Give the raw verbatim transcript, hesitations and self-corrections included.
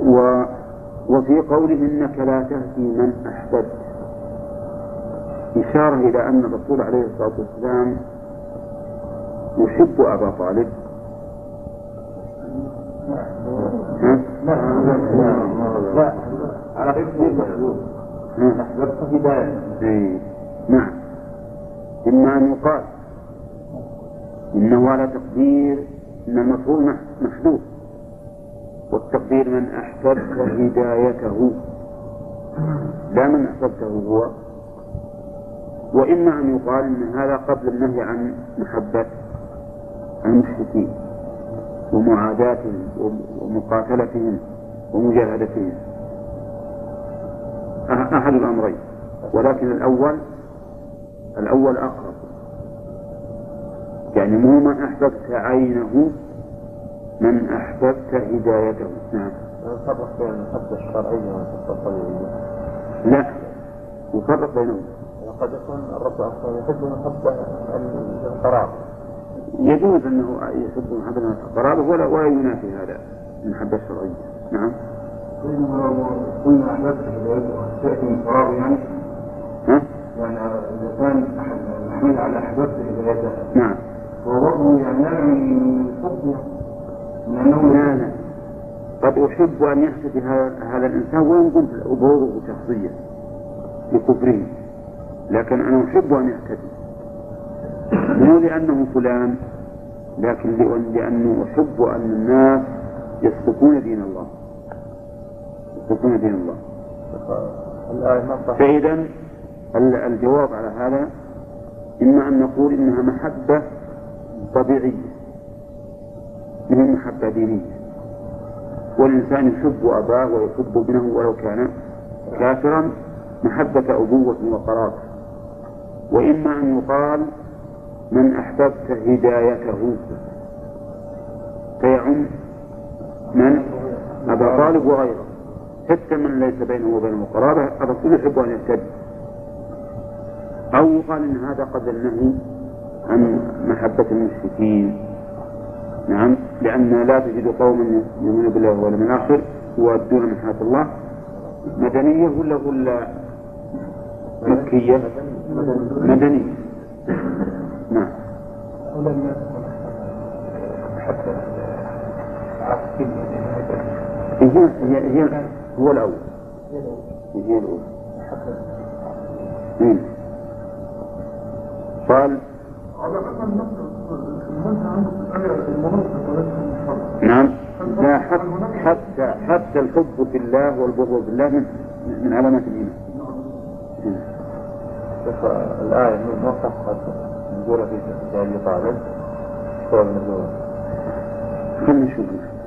و وفي قوله إنك لا تهدي من أحببت إشارة إلى أن الرسول عليه الصلاة والسلام يحب أبا طالب. ها؟ لا على أحببت هداية. نعم. إما أن يقال إنه على تقدير إن المفعول محذوف، والتقدير من أحببت هدايته لا من أحببته هو. وإما أن يقال إن هذا قبل النهي عن محبة المشركين ومعاداتهم ومقاتلتهم ومجاهدتهم، أحد الأمرين، ولكن الأول الأول أقرب، يعني مو من أحببت عينه، من أحببت هدايته. نعم. يفرق بين المحبة الشرعية والمحبة الطبيعية؟ لا، يفرق بينهم. قد يكون الرب أصلا يحب محبة القرابة. يجوز أنه يحب محبة القرابة ولا ولا ينافي هذا المحبة الشرعية. نعم. قلنا أحببت هدايته تأتي من قرابة يعني؟ ها؟ يعني إذا كان محمل على أحببت هدايته. نعم. ووضعه يعني نابع من الحب يعني. لا لا، قد أحب أن يحتفي هذا الإنسان وإن كنت أبغضه شخصيا لكفره، لكن أنا أحب أن يهتدي، مو لأنه فلان، لكن لأنه أحب أن الناس يسلكون دين الله، يسلكون دين الله. فإذا الجواب على هذا إما أن نقول إنها محبة طبيعية من محبة دينية، والإنسان يحب أباه ويحب ابنه ولو كان كافرا محبة أبوة وقرابة. وإما أن يقال من أحببت هدايته فيعم من أبا طالب وغيره، حتى من ليس بينه وبينه قرابة الرسول يحب أن يهتدي. أو يقال إن هذا قبل النهي عن محبة المشركين. نعم، لأن لا تجد قوما يؤمنون بالله واليوم الآخر يودون من حياة الله مدنية ولا ولا مكية؟ مدنية. نعم. هي هي هي هو الأول. هي الأول. مين؟ قال نعم. لا، حتى حتى الحب في الله والبغض في الله من, من علامات الإيمان. الآية موقفة نقول في سؤال طالب سؤال نقول خلنا نشوف.